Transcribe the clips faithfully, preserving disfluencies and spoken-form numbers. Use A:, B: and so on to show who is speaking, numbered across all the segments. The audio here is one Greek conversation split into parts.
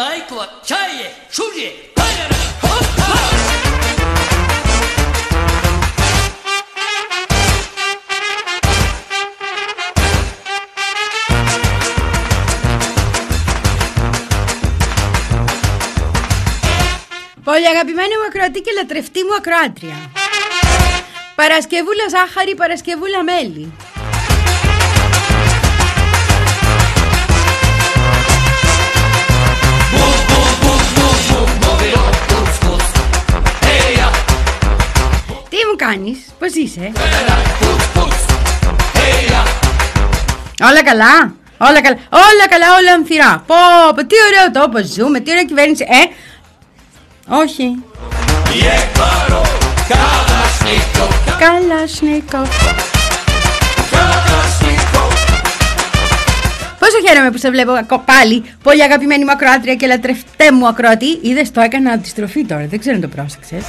A: λαϊκό, τσάιε, σούριε, πάλερα, χωπα.
B: Πολύ αγαπημένη μου ακροατή και λατρευτή μου ακροάτρια. Παρασκευούλα ζάχαρη, Παρασκευούλα μέλι. Τι μου κάνεις, πώς είσαι? Όλα καλά, όλα καλά, όλα καλά, όλα ανθυρά. Πω, πω, τι ωραίο τόπο ζούμε, τι ωραία κυβέρνηση. Ε, όχι. Καλασνίκο. Πόσο χαίρομαι που σε βλέπω πάλι, πολύ αγαπημένη μου ακροάτρια και λατρευτέ μου ακροατή. Είδες, το έκανα αντιστροφή τώρα, δεν ξέρω αν το πρόσεξες.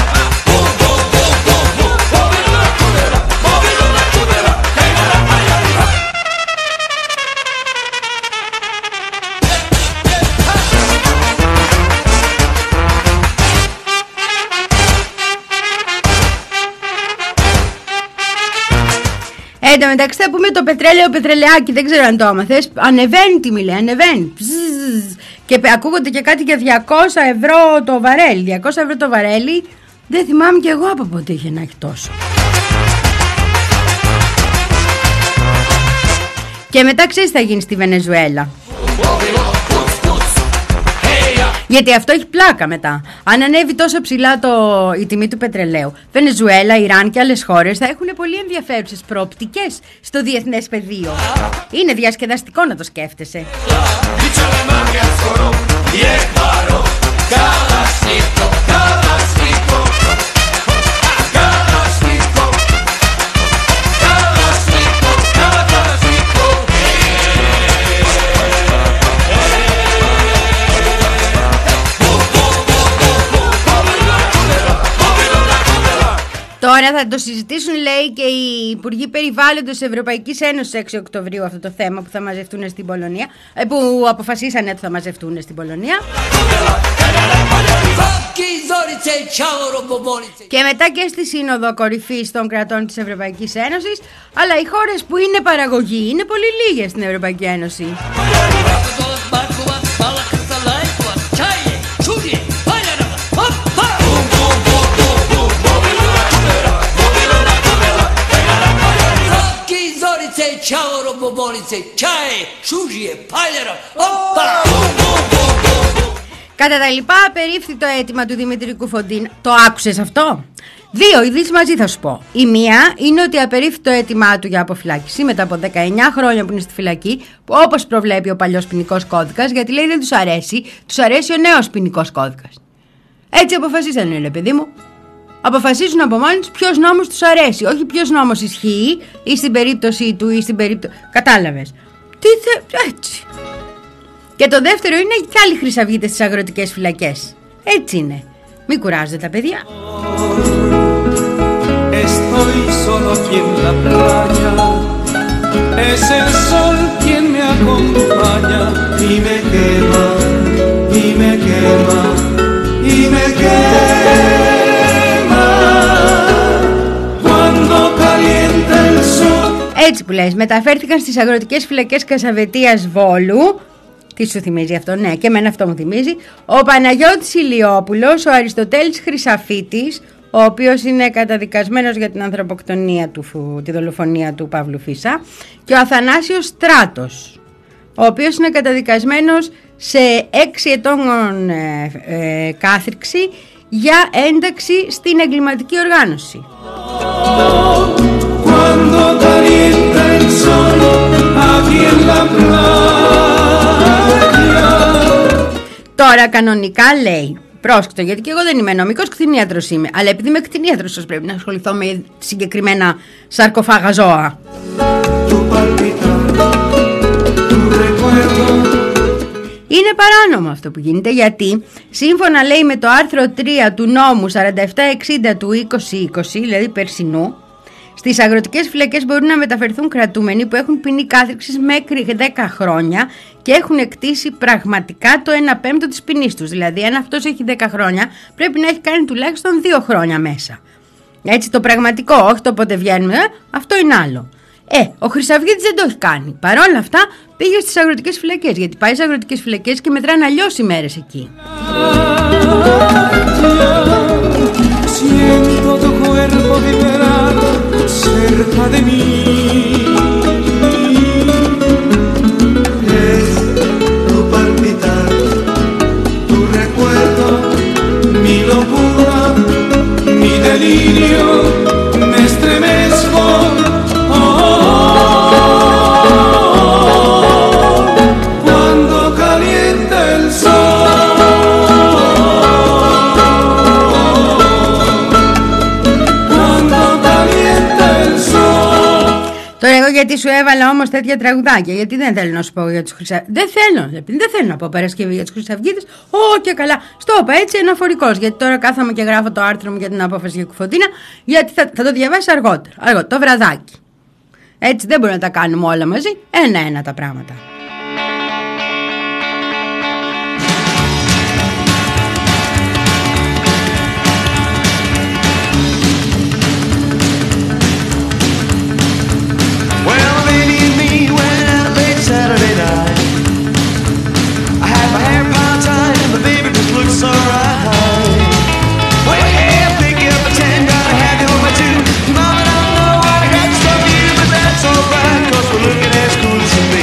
B: Εν τω μεταξύ θα πούμε το πετρέλαιο πετρελαιάκι, δεν ξέρω αν το άμαθες. Ανεβαίνει τιμή, λέει, ανεβαίνει. Ψζζ. Και ακούγονται και κάτι για διακόσια ευρώ το βαρέλι. διακόσια ευρώ το βαρέλι, δεν θυμάμαι κι εγώ από πότε είχε να έχει τόσο. Και μετά ξέρεις τι θα γίνει στη Βενεζουέλα. Γιατί αυτό έχει πλάκα μετά. Αν ανέβει τόσο ψηλά το, η τιμή του πετρελαίου, Βενεζουέλα, Ιράν και άλλες χώρες θα έχουν πολύ ενδιαφέρουσες προοπτικές στο διεθνές πεδίο. Είναι διασκεδαστικό να το σκέφτεσαι. Τώρα θα το συζητήσουν, λέει, και οι Υπουργοί Περιβάλλοντος της Ευρωπαϊκής Ένωσης έξι Οκτωβρίου αυτό το θέμα που θα μαζευτούν στην Πολωνία, που αποφασίσανε ότι θα μαζευτούν στην Πολωνία. Και μετά και στη Σύνοδο Κορυφής των κρατών της Ευρωπαϊκής Ένωσης. Αλλά οι χώρες που είναι παραγωγή είναι πολύ λίγες στην Ευρωπαϊκή Ένωση. Κατά τα λοιπά, απερίφθη το αίτημα του Δημήτρη Κουφοντίν. Το άκουσες αυτό? Δύο ειδήσεις μαζί θα σου πω. Η μία είναι ότι απερίφθη το αίτημά του για αποφυλάκηση μετά από δεκαεννιά χρόνια που είναι στη φυλακή, όπως προβλέπει ο παλιός ποινικός κώδικας, γιατί λέει δεν τους αρέσει, τους αρέσει ο νέος ποινικός κώδικας. Έτσι αποφασίσανε, ρε παιδί μου. Αποφασίζουν από μόνοι τους ποιος νόμος τους αρέσει, όχι ποιος νόμος ισχύει ή στην περίπτωση του ή στην περίπτωση. Κατάλαβες? Τι θε... Έτσι. Και το δεύτερο είναι και άλλοι χρυσαυγίτες στις αγροτικές φυλακές. Έτσι είναι. Μην κουράζετε τα παιδιά. Estoy solo aquí en la playa. Es el sol quien me acompaña y me quema, y me quema, y me quema. Cuando calienta el sol. Έτσι που λες, μεταφέρθηκαν στις αγροτικές φυλακές Κασαβετίας Βόλου. Τι σου θυμίζει αυτό? Ναι, και εμένα αυτό μου θυμίζει. Ο Παναγιώτης Ηλιόπουλος, ο Αριστοτέλης Χρυσαφίτης, ο οποίος είναι καταδικασμένος για την ανθρωποκτονία του, τη δολοφονία του Παύλου Φίσα, και ο Αθανάσιος Στράτος, ο οποίος είναι καταδικασμένος σε έξι ετών ε, ε, κάθριξη για ένταξη στην εγκληματική οργάνωση. Τώρα κανονικά λέει, πρόσκειτο, γιατί και εγώ δεν είμαι νομικός, κτηνίατρος είμαι, αλλά επειδή είμαι κτηνίατρος πρέπει να ασχοληθώ με συγκεκριμένα σαρκοφάγα ζώα. Είναι παράνομο αυτό που γίνεται, γιατί σύμφωνα, λέει, με το άρθρο τρία του νόμου σαράντα επτά εξήντα του είκοσι είκοσι, δηλαδή περσινού, Στις αγροτικές φυλακές μπορούν να μεταφερθούν κρατούμενοι που έχουν ποινή κάθριξης μέχρι δέκα χρόνια και έχουν εκτίσει πραγματικά το ένα πέμπτο της ποινής τους. Δηλαδή, αν αυτός έχει δέκα χρόνια, πρέπει να έχει κάνει τουλάχιστον δύο χρόνια μέσα. Έτσι, το πραγματικό, όχι το πότε βγαίνουμε, αυτό είναι άλλο. Ε, ο Χρυσαυγίτης δεν το έχει κάνει. Παρ' όλα αυτά, πήγε στις αγροτικές φυλακές. Γιατί πάει στις αγροτικές φυλακές και μετράνε αλλιώς οι μέρες εκεί.
C: Siento tu cuerpo vibrar cerca de mí. Es tu palpitar, tu recuerdo, mi locura, mi delirio, me estremezco. Oh, cuando calienta el sol.
B: Τώρα εγώ γιατί σου έβαλα όμως τέτοια τραγουδάκια, γιατί δεν θέλω να σου πω για τους Χρυσαυγίτες. Δεν θέλω, δεν θέλω να πω Παρασκευή για τους Χρυσαυγίτες. Ω και καλά, στο είπα έτσι αναφορικός. Γιατί τώρα κάθομαι και γράφω το άρθρο μου για την απόφαση για Κουφοντίνα, γιατί θα, θα το διαβάσει αργότερα, αργότερα, το βραδάκι. Έτσι δεν μπορούμε να τα κάνουμε όλα μαζί, ένα-ένα τα πράγματα.
C: Saturday night, I had my hair piled tight and the baby just looked so right. Well, hey, pick up a ten, gotta have you on my two. Mama, I don't know why I got to stop you, but that's alright, cause we're looking as cool as can be.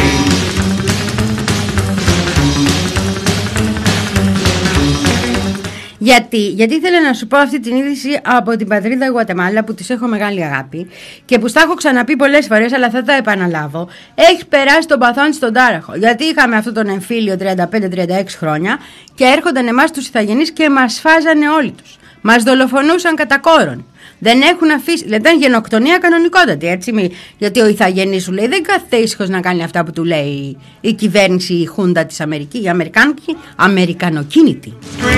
B: Γιατί, γιατί ήθελα να σου πω αυτή την είδηση από την πατρίδα Γουατεμάλα που της έχω μεγάλη αγάπη και που στα έχω ξαναπεί πολλές φορές, αλλά θα τα επαναλάβω. Έχει περάσει τον παθόν στον τάραχο. Γιατί είχαμε αυτόν τον εμφύλιο τριάντα πέντε τριάντα έξι χρόνια και έρχονταν εμάς τους ηθαγενείς και μας φάζανε όλοι τους. Μας δολοφονούσαν κατά κόρον. Δεν έχουν αφήσει. Δηλαδή ήταν γενοκτονία κανονικότατη, έτσι. Μη, γιατί ο ηθαγενής σου λέει δεν κάθεται ήσυχος να κάνει αυτά που του λέει η, η κυβέρνηση, η χούντα της Αμερικής, η Αμερικάνικη, Αμερικανοκίνητη.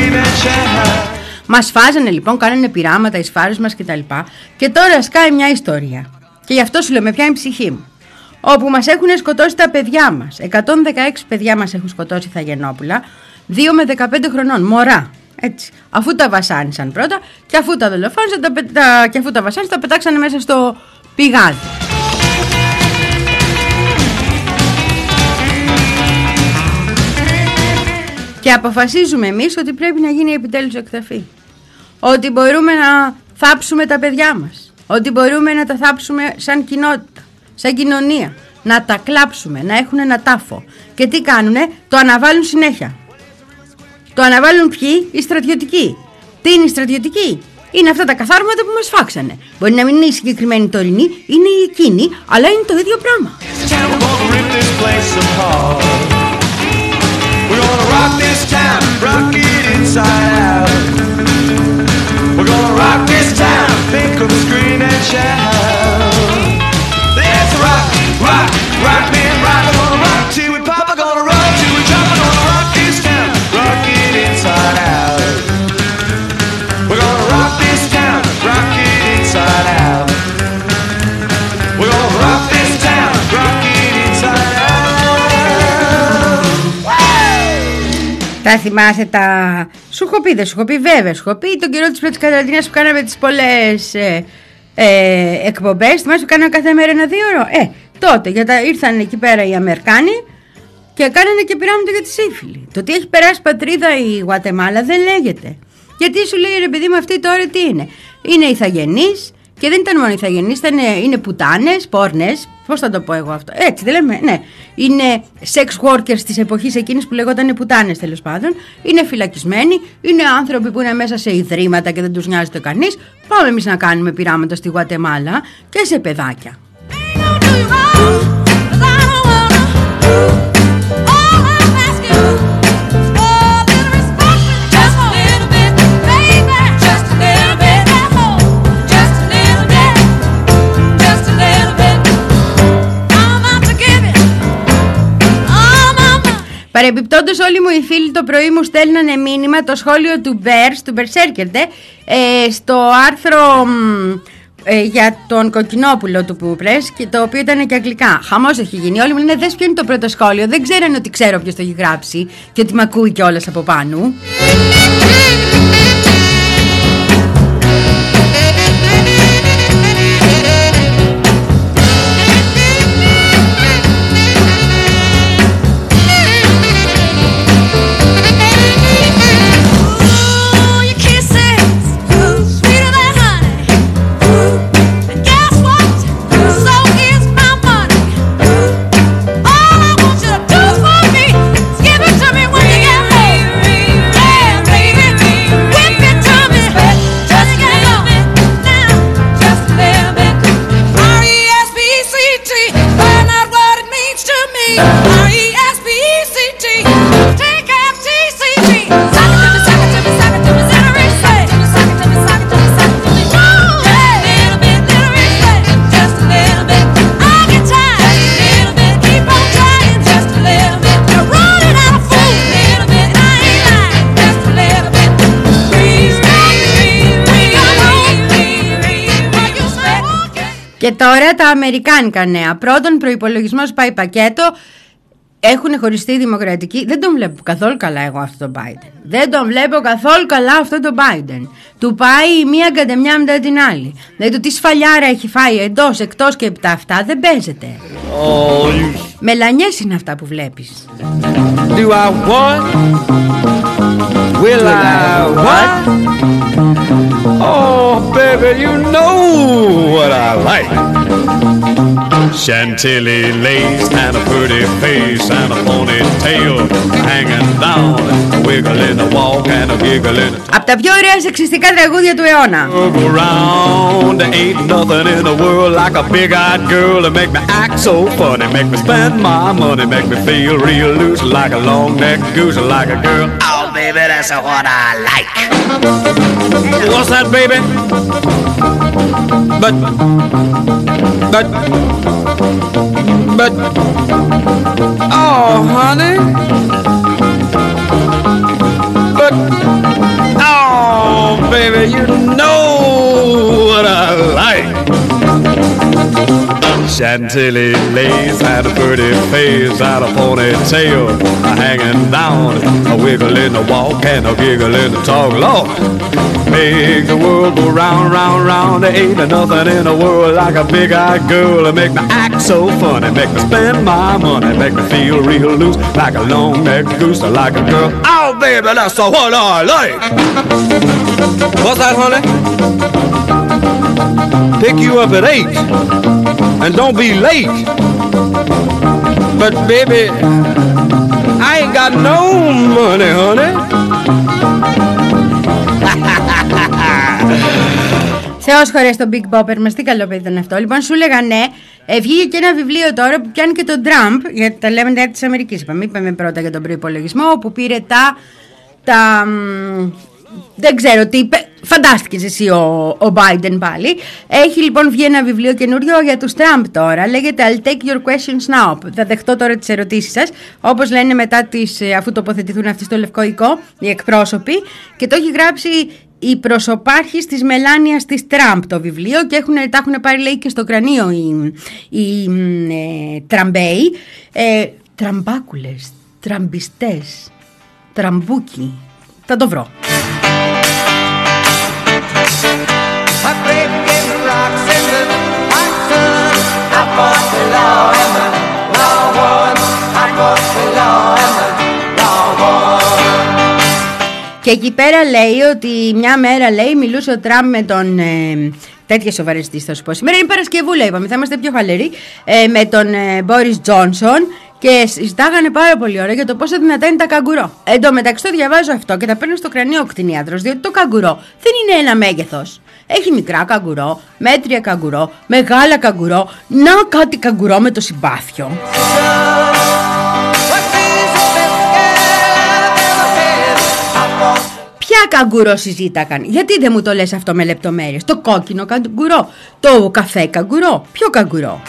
B: Μας φάζανε λοιπόν, κάνανε πειράματα εις φάρες μας κτλ. Και, και τώρα σκάει μια ιστορία. Και γι' αυτό σου λέω, με πιάνει η ψυχή μου. Όπου μας έχουν σκοτώσει τα παιδιά μας. εκατόν δεκαέξι παιδιά μας έχουν σκοτώσει ηθαγενόπουλα, δύο με δεκαπέντε χρονών, μωρά. Έτσι. Αφού τα βασάνισαν πρώτα και αφού τα δολοφόνησαν τα, τα, και αφού τα βασάνισαν τα πετάξανε μέσα στο πηγάδι. Και αποφασίζουμε εμείς ότι πρέπει να γίνει επιτέλους εκταφή. Ότι μπορούμε να θάψουμε τα παιδιά μας. Ότι μπορούμε να τα θάψουμε σαν κοινότητα, σαν κοινωνία. Να τα κλάψουμε, να έχουν ένα τάφο. Και τι κάνουνε, το αναβάλουν συνέχεια. Το αναβάλουν ποιοι, οι στρατιωτικοί. Τι είναι οι στρατιωτικοί? Είναι αυτά τα καθάρματα που μας φάξανε. Μπορεί να μην είναι η συγκεκριμένη τωρινή, είναι η εκείνη, αλλά είναι το ίδιο πράγμα. Θα θυμάσαι τα... Σου έχω πει, δεν σου έχω πει, βέβαια σου έχω πει τον καιρό της πρώτης καταρτινίας που κάναμε τις πολλές ε, ε, εκπομπές. Θυμάσαι που κάναμε κάθε μέρα ένα δύο ώρο. Ε, τότε γιατί ήρθαν εκεί πέρα οι Αμερικάνοι και κάνανε και πειράματα για τη σύφυλλη. Το ότι έχει περάσει πατρίδα η Γουατεμάλα δεν λέγεται. Γιατί σου λέει ρε παιδί μου αυτή τώρα τι είναι? Είναι ηθαγενείς και δεν ήταν μόνο ηθαγενείς, ήταν, είναι πουτάνες, πόρνες. Πώς θα το πω εγώ αυτό? Έτσι δεν λέμε, ναι. Είναι sex workers της εποχής εκείνης που λεγόταν πουτάνες τέλος πάντων. Είναι φυλακισμένοι, είναι άνθρωποι που είναι μέσα σε ιδρύματα και δεν τους νοιάζεται κανείς. Πάμε εμείς να κάνουμε πειράματα στη Γουατεμάλα και σε παιδάκια. Παρεμπιπτόντως όλοι μου οι φίλοι το πρωί μου στέλνανε μήνυμα το σχόλιο του Μπέρς, του Μπερσέρκερντε, ε, στο άρθρο ε, για τον Κοκκινόπουλο του Πούπρες, και το οποίο ήταν και αγγλικά. Χαμός έχει γίνει. Όλοι μου λένε δες ποιο είναι το πρώτο σχόλιο. Δεν ξέρανε ότι ξέρω ποιος το έχει γράψει και ότι μ' ακούει κιόλας από πάνω. Και τώρα τα αμερικάνικα νέα. Πρώτον, προϋπολογισμός πάει πακέτο. Έχουν χωριστεί οι δημοκρατικοί. Δεν τον βλέπω καθόλου καλά εγώ αυτό το Biden. Δεν τον βλέπω καθόλου καλά αυτό το Biden. Του πάει η μία καντεμιά μετά την άλλη. Δηλαδή το τι σφαλιάρα έχει φάει εντός, εκτός και τα αυτά δεν παίζεται. Oh, you... Μελανιές είναι αυτά που βλέπεις.
C: Do I what? Will I what? Oh baby, you know what I like. Chantilly lace and a pretty face and a ponytail hanging down, a wiggle in the walk and a giggle in the talk.
B: Απ' τα πιο ωραία σεξιστικά τραγούδια του αιώνα.
C: Around, ain't nothing in the world like a big-eyed girl to make me act so funny, make me spend my money, make me feel real loose like a long-necked goose, like a girl. Oh baby, that's what I like. What's that, baby? But, but, but, oh, honey. But, oh, baby, you know what I like. Chantilly lace had a pretty face and a ponytail hanging down, a wiggle in the walk and a giggle in the talk. Lord, make the world go round, round, round. There ain't nothing in the world like a big-eyed girl to make me act so funny, make me spend my money, make me feel real loose like a long-necked goose, like a girl. Oh, baby, that's what I like. What's that, honey? Pick you up at eight, and don't be late. But baby, I ain't got no money, honey.
B: Θεός χωρές τον Big Bopper μας, τι καλό παιδί ήταν αυτό. Λοιπόν, σου λέγα ναι, ε, βγήκε και ένα βιβλίο τώρα που πιάνει και τον Τραμπ, γιατί τα λέμε νέα της Αμερικής. Είπαμε, είπαμε πρώτα για τον προϋπολογισμό, που πήρε τα... τα δεν ξέρω τι είπε. Φαντάστηκες εσύ ο, ο Biden πάλι. Έχει λοιπόν βγει ένα βιβλίο καινούριο για τους Τραμπ τώρα. Λέγεται I'll take your questions now. Θα δεχτώ τώρα τις ερωτήσεις σας. Όπως λένε μετά τις, αφού τοποθετηθούν αυτοί στο Λευκό Οικό, οι εκπρόσωποι. Και το έχει γράψει η προσωπάρχης της Μελάνιας της Τραμπ το βιβλίο. Και έχουν, τα έχουν πάρει, λέει, και στο κρανίο οι, οι ε, Τραμπέοι. Ε, τραμπάκουλες, τραμπιστές, τραμπούκι. Θα το βρω. Και εκεί πέρα λέει ότι μια μέρα, λέει, μιλούσε ο Τραμπ με τον... Ε, τέτοια σοβαρεστής θα σου πω. Σήμερα είναι Παρασκευούλα, είπαμε, θα είμαστε πιο χαλεροί. Ε, με τον ε, Μπόρις Τζόνσον. Και συζητάγανε πάρα πολύ ώρα για το πόσο δυνατά είναι τα καγκουρό. Εν τω μεταξύ το διαβάζω αυτό και τα παίρνω στο κρανίο ο κτηνίατρος, διότι το καγκουρό δεν είναι ένα μέγεθος. Έχει μικρά καγκουρό, μέτρια καγκουρό, μεγάλα καγκουρό. Να κάτι καγκουρό με το συμπάθειο. Ποια καγκουρό συζήτακαν? Γιατί δεν μου το λες αυτό με λεπτομέρειες? Το κόκκινο καγκουρό, το καφέ καγκουρό, ποιο καγκουρό?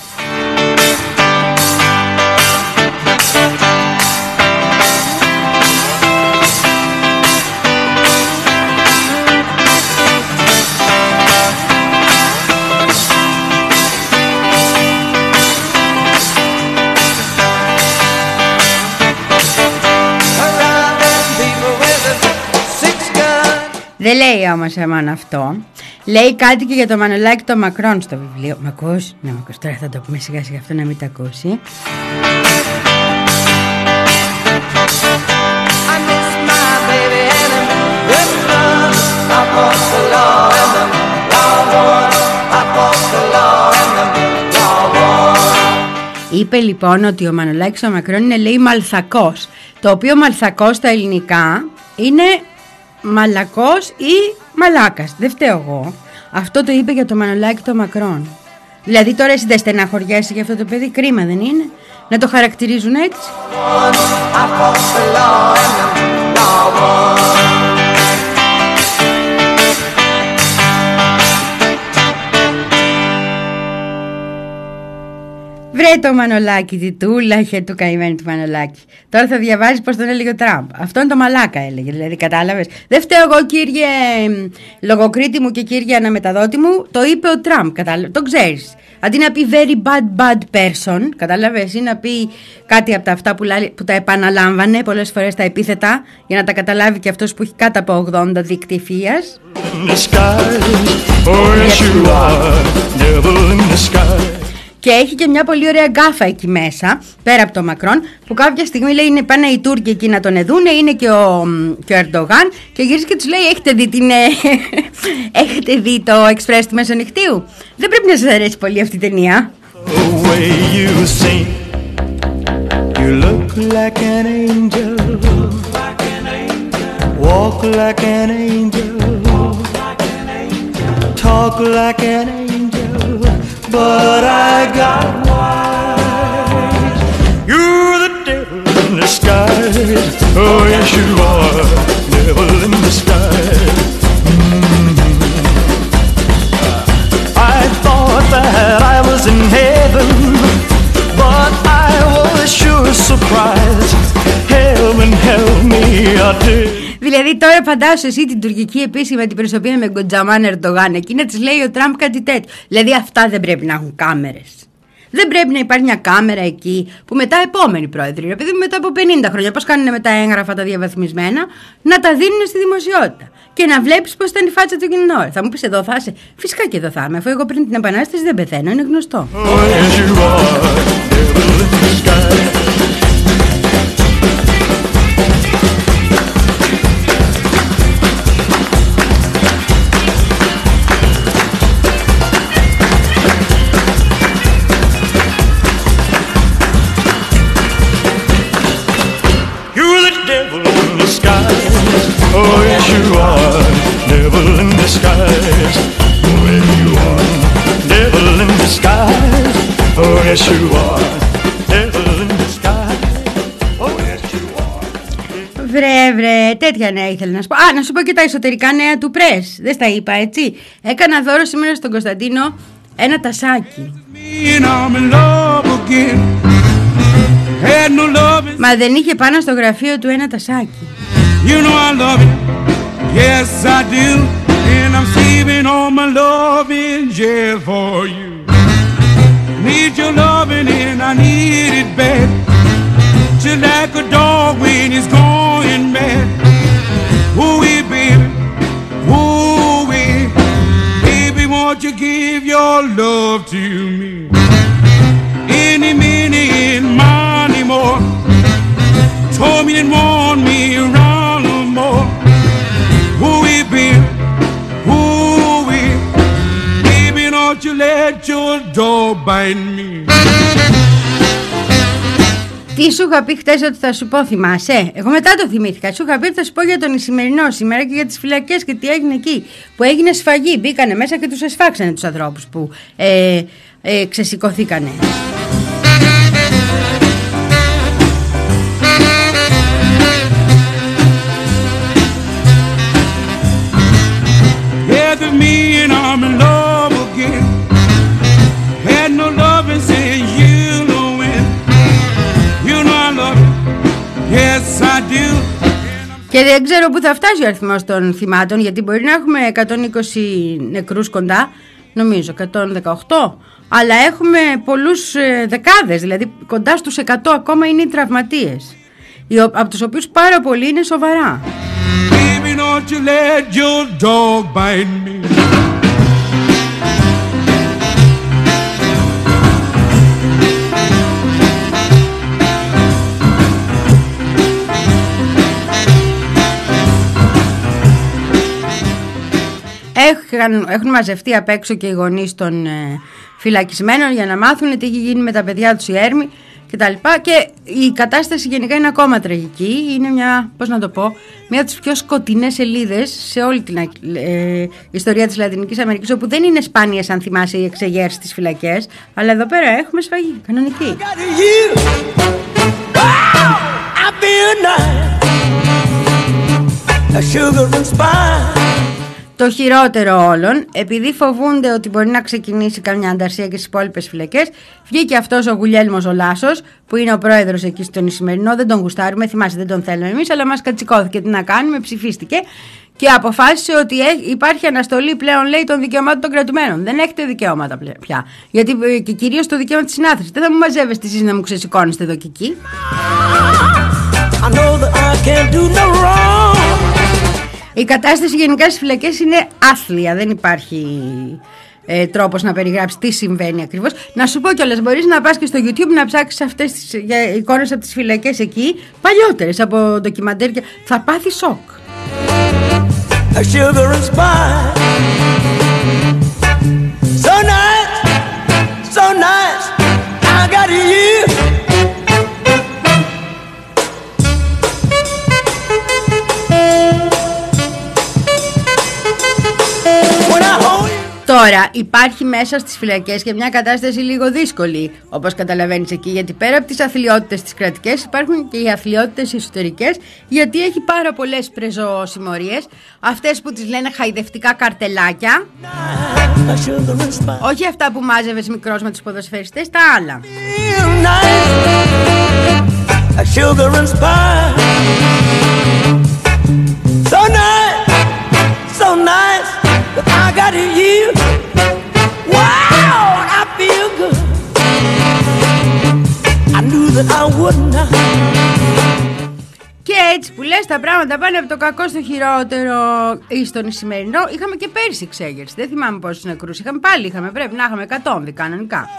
B: Δεν λέει όμως εμένα αυτό. Λέει κάτι και για το Μανολάκι το Μακρόν στο βιβλίο. Μ' ακούς? Ναι, μ' ακούς. Τώρα θα το πούμε σιγά σιγά αυτό να μην τα ακούσει. Είπε λοιπόν ότι ο Μανολάκης ο Μακρόν είναι, λέει, μαλθακός. Το οποίο μαλθακός στα ελληνικά είναι μαλακός ή μαλάκας. Δεν φταίω εγώ. Αυτό το είπε για το Μανολάκη το Μακρόν. Δηλαδή τώρα εσύ δεν στεναχωριέσαι για αυτό το παιδί? Κρίμα δεν είναι να το χαρακτηρίζουν έτσι? Βρε το Μανολάκι, τη τούλαχε του καημένου του Μανολάκι. Τώρα θα διαβάζεις πως τον έλεγε ο Τραμπ. Αυτό είναι το μαλάκα έλεγε, δηλαδή κατάλαβες. Δεν φταίω εγώ κύριε λογοκρίτη μου και κύριε αναμεταδότη μου, το είπε ο Τραμπ, κατάλαβες, το ξέρεις. Αντί να πει very bad bad person, κατάλαβες, ή να πει κάτι από τα αυτά που, που τα επαναλάμβανε πολλές φορές τα επίθετα, για να τα καταλάβει και αυτός που έχει κάτω από ογδόντα δίκτυ φύας. Και έχει και μια πολύ ωραία γκάφα εκεί μέσα, πέρα από το Μακρόν, που κάποια στιγμή λέει είναι πάνε οι Τούρκοι εκεί να τον εδούνε, είναι και ο, και ο Ερντογάν, και γυρίζει και τους λέει έχετε δει, την, έχετε δει το Εξπρές του Μεσονυχτίου? Δεν πρέπει να σας αρέσει πολύ αυτή η ταινία. You look like an angel, like an angel. Walk like an angel, walk like an angel. Talk like an angel, but I got wise. You're the devil in disguise. Oh yes you are, devil in disguise. Mm-hmm. I thought that I was in heaven, but I was sure surprised. Heaven help me, I did. Δηλαδή τώρα φαντάσου εσύ την τουρκική επίσημη αντιπροσωπεία με Γκοτζαμάν Ερντογάν εκεί να της λέει ο Τραμπ κάτι τέτοιο. Δηλαδή αυτά δεν πρέπει να έχουν κάμερες. Δεν πρέπει να υπάρχει μια κάμερα εκεί που μετά επόμενοι πρόεδροι, επειδή μετά από πενήντα χρόνια, πώς κάνουν με τα έγγραφα τα διαβαθμισμένα, να τα δίνουν στη δημοσιότητα και να βλέπεις πώς ήταν η φάτσα του εκείνη την ώρα. Θα μου πεις εδώ θα είσαι? Φυσικά και εδώ θα είμαι, αφού εγώ πριν την Επανάσταση δεν πεθαίνω, είναι γνωστό. Oh yes you are, devil in disguise. Oh yes you are, devil in disguise. Oh yes you are, devil in disguise. Oh yes you are. Βρε βρε, τέτοια νέα ήθελα να σου πω. Α, να σου πω και τα εσωτερικά νέα του Πρες. Δεν στα είπα έτσι? Έκανα δώρο σήμερα στον Κωνσταντίνο ένα τασάκι. Μα δεν είχε πάνω στο γραφείο του ένα τασάκι. You know I love it, yes I do, and I'm saving all my loving just for you. Need your loving and I need it bad, just like a dog when he's going mad. Ooh-wee baby, ooh-wee, baby won't you give your love to me? Any minute and money more, told me and warned me around. Ooh-wee, baby, ooh-wee, baby, don't you let your dog bite me. Τι σου είχα πει χτες ότι θα σου πω, θυμάσαι? Εγώ μετά το θυμήθηκα. Σου είχα πει ότι θα σου πω για τον Ισημερινό σήμερα και για τις φυλακές και τι έγινε εκεί. Που έγινε σφαγή, μπήκανε μέσα και τους εσφάξανε τους ανθρώπους που ε, ε, ξεσηκωθήκανε. Me and I'm in love again. Had no love and say you know when. You know I love you. Yes I do. Και δεν ξέρω πού θα φτάσει ο αριθμός των θυμάτων, γιατί μπορεί να έχουμε εκατόν είκοσι νεκρούς κοντά, νομίζω εκατόν δεκαοκτώ, αλλά έχουμε πολλούς ε, δεκάδες, δηλαδή κοντά στους εκατό ακόμα είναι οι τραυματίες, από τους οποίους πάρα πολλοί είναι σοβαρά. Baby, no,
D: don't you let your dog bite me.
B: Έχουν, έχουν μαζευτεί απ' έξω και οι γονείς των ε, φυλακισμένων για να μάθουν τι έχει γίνει με τα παιδιά τους, η έρμη κτλ. Και η κατάσταση γενικά είναι ακόμα τραγική. Είναι μια, πώς να το πω, μια από τις πιο σκοτεινές σελίδες σε όλη την ε, ιστορία της Λατινικής Αμερικής, όπου δεν είναι σπάνιες, αν θυμάσαι, οι εξεγέρσεις στις φυλακές, αλλά εδώ πέρα έχουμε σφαγή κανονική. Το χειρότερο όλων, επειδή φοβούνται ότι μπορεί να ξεκινήσει καμιά ανταρσία και στις υπόλοιπες φυλακές, βγήκε αυτός ο Γουλιέλμος ο Λάσος, που είναι ο πρόεδρος εκεί στον Ισημερινό. Δεν τον γουστάρουμε, θυμάσαι, δεν τον θέλουμε εμείς, αλλά μας κατσικώθηκε. Τι να κάνουμε, ψηφίστηκε και αποφάσισε ότι υπάρχει αναστολή πλέον, λέει, των δικαιωμάτων των κρατουμένων. Δεν έχετε δικαιώματα πια. Γιατί και κυρίως το δικαίωμα της συνάθρησης. Δεν θα μου μαζεύεστε εσείς να μου ξεσηκώνεστε εδώ και εκεί. Η κατάσταση γενικά στις φυλακές είναι άθλια, δεν υπάρχει ε, τρόπος να περιγράψεις τι συμβαίνει ακριβώς. Να σου πω κιόλας, μπορείς να πας και στο YouTube να ψάξεις αυτές τις για, εικόνες από τις φυλακές εκεί, παλιότερες από ντοκιμαντέρ, και θα πάθει σοκ. So nice, so nice, I got you. Τώρα υπάρχει μέσα στις φυλακές και μια κατάσταση λίγο δύσκολη, όπως καταλαβαίνεις εκεί, γιατί πέρα από τις αθλιότητες τις κρατικές υπάρχουν και οι αθλιότητες εσωτερικές, γιατί έχει πάρα πολλές πρεζοσημωρίες, αυτές που τις λένε χαϊδευτικά καρτελάκια, όχι αυτά που μάζευες μικρός με τους ποδοσφαιριστές, τα άλλα. So nice, so nice, I got you. Wow, I feel good. I knew that I would not. Και έτσι που λες, τα πράγματα πάνε από το κακό στο χειρότερο ή στον Ισημερινό. Είχαμε και πέρσι εξέγερση, δεν θυμάμαι πόσους νεκρούς είχαμε. Πάλι είχαμε, πρέπει να είχαμε εκατόμβι κανονικά.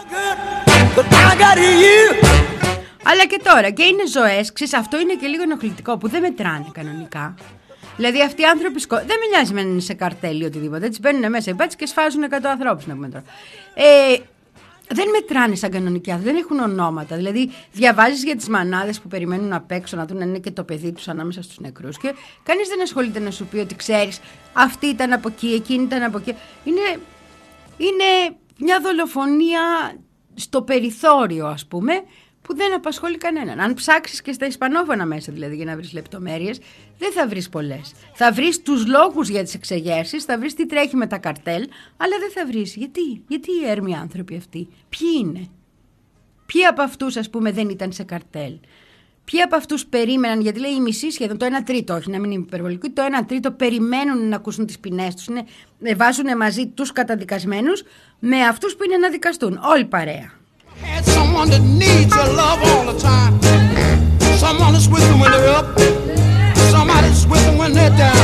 B: Αλλά και τώρα, και είναι ζωές, ξέρεις, αυτό είναι και λίγο ενοχλητικό, που δεν μετράνε κανονικά. Δηλαδή αυτοί οι άνθρωποι σκο... δεν με νοιάζει με να είναι σε καρτέλ ή οτιδήποτε. Έτσι μπαίνουν μέσα οι μπάτσοι και σφάζουν εκατό ανθρώπους, να πούμε τώρα. Ε, δεν μετράνε σαν κανονικά, δεν έχουν ονόματα. Δηλαδή διαβάζεις για τις μανάδες που περιμένουν απ' έξω να δουν αν είναι και το παιδί τους ανάμεσα στους νεκρούς. Και κανείς δεν ασχολείται να σου πει ότι ξέρεις, αυτή ήταν από εκεί, εκείνη ήταν από εκεί. Είναι, είναι μια δολοφονία στο περιθώριο, ας πούμε, που δεν απασχολεί κανέναν. Αν ψάξεις και στα ισπανόφωνα μέσα, δηλαδή, για να βρεις λεπτομέρειες, δεν θα βρεις πολλές. Θα βρεις τους λόγους για τις εξεγέρσεις, θα βρεις τι τρέχει με τα καρτέλ, αλλά δεν θα βρεις γιατί. Γιατί οι έρμοι άνθρωποι αυτοί, ποιοι είναι. Ποιοι από αυτούς, ας πούμε, δεν ήταν σε καρτέλ. Ποιοι από αυτούς περίμεναν, γιατί λέει η μισή σχεδόν, το ένα τρίτο, όχι να μην είναι υπερβολικό, το ένα τρίτο περιμένουν να ακούσουν τις ποινές τους, είναι, βάζουν μαζί τους καταδικασμένους με αυτούς που είναι να δικαστούν. Όλη παρέα.
E: Had someone that needs your love all the time. Someone that's with them when they're up. Somebody that's with them when they're down.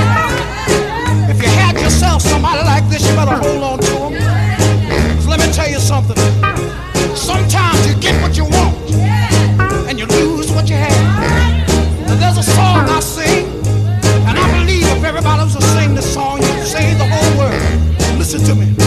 E: If you had yourself somebody like this, you better hold on to them. So let me tell you something. Sometimes you get what you want, and you lose what you have. And there's a song I sing, and I believe if everybody was to sing this song, you'd save the whole world. Listen to me.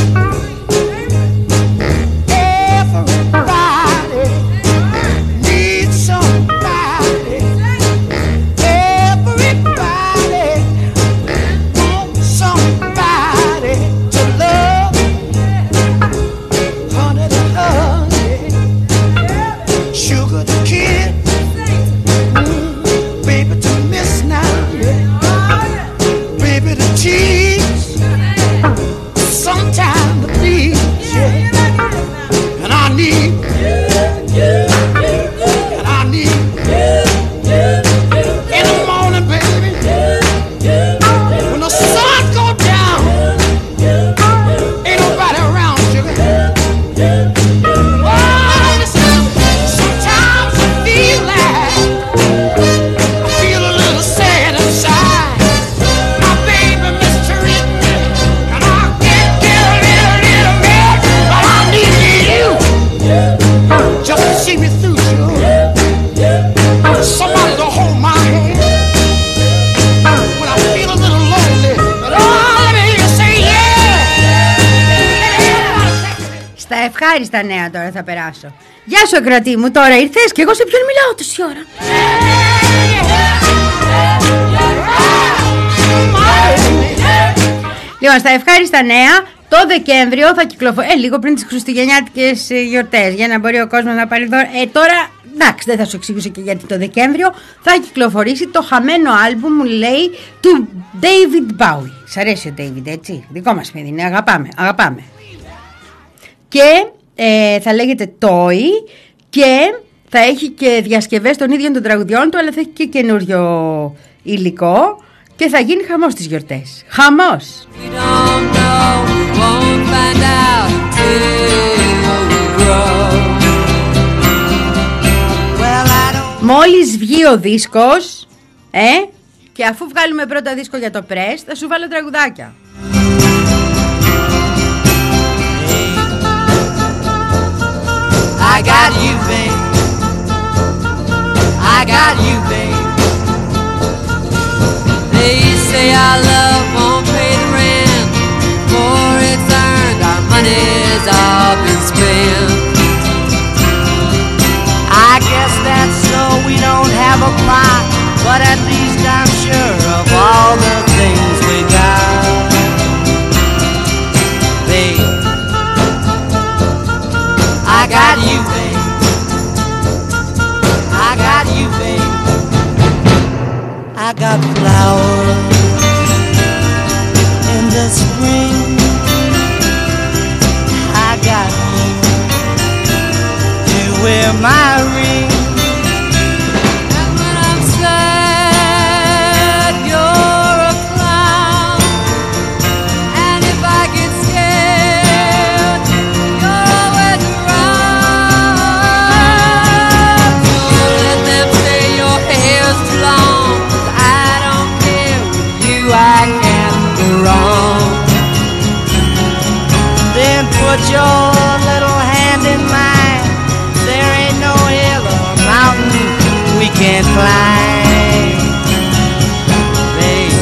E: Feel
B: ευχάριστα νέα τώρα θα περάσω. Γεια σου Ακροατή μου, τώρα ήρθες και εγώ σε ποιον μιλάω τόση ώρα. Λοιπόν, στα ευχάριστα νέα, το Δεκέμβριο θα κυκλοφορήσει, ε, λίγο πριν τις χριστουγεννιάτικες γιορτές, για να μπορεί ο κόσμος να πάρει δώρα. Ε, τώρα, εντάξει, δεν θα σου εξηγήσω και γιατί το Δεκέμβριο θα κυκλοφορήσει το χαμένο άλμπουμ, μου λέει, του David Bowie. Σ' αρέσει ο David, έτσι, δικό μας παιδί είναι, αγαπάμε, αγαπάμε. Και ε, θα λέγεται Toy και θα έχει και διασκευές των ίδιων των τραγουδιών του, αλλά θα έχει και καινούριο υλικό και θα γίνει χαμός στις γιορτές. Χαμός! Μόλις βγει ο δίσκος, ε, και αφού βγάλουμε πρώτα δίσκο για το press, θα σου βάλω τραγουδάκια.
F: I got you, babe. I got you, babe. They say our love won't pay the rent, for it's earned, our money's all been spent. I guess that's so we don't have a plot, but at least I'm sure of all the things we got. Babe, I got you, babe. I got you, babe. I got flowers in the spring. I got you to wear my ring. And when I'm sad, you're a clown. And if I get scared, you're always around. Don't let them say your hair's too long, 'cause I don't care. With you I can't go wrong. Then put your little hand in mine. There ain't no hill or mountain we can't climb. Babe,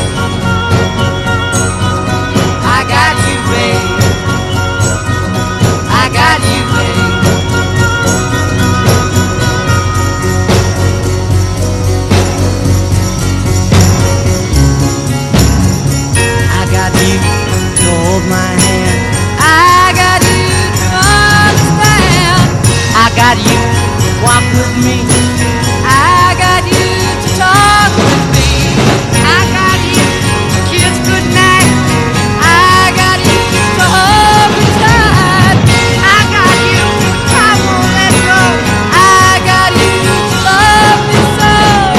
F: I got you, babe. I got you, babe. I got you to hold my hand. I got you to understand. I got you to walk with me. I got you to talk with me. I got you to kiss goodnight. I got you to hold me tight. I got you, I won't let go. I got you to love me so.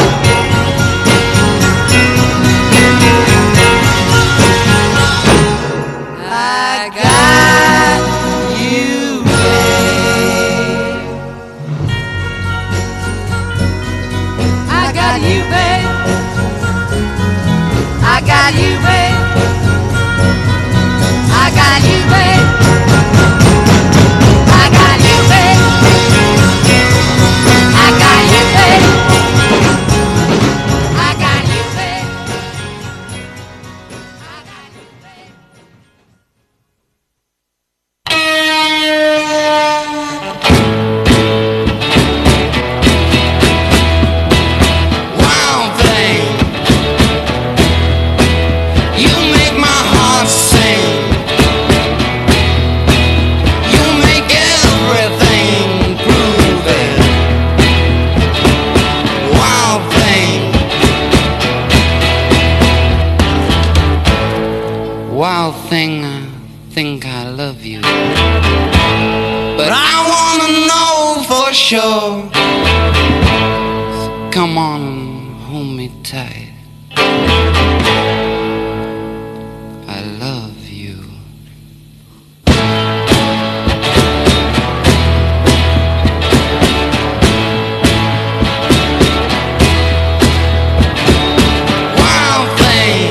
F: I got you, babe. I got you, babe. I got you, babe. I got you, babe. I got you, babe. I got you, babe. I got you, babe.
C: Wild thing, you make my heart sing. You make everything groovy. Wild thing, wild thing, I think I love you, but I wanna know for sure. Come on and hold me tight. I love you. Wild thing,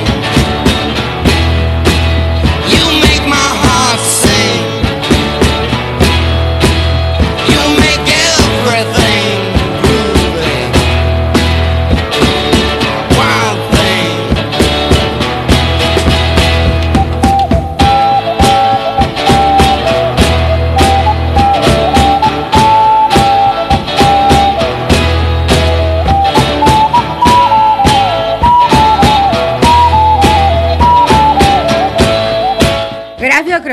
C: you make my heart sing. You make everything groovy. Wild thing.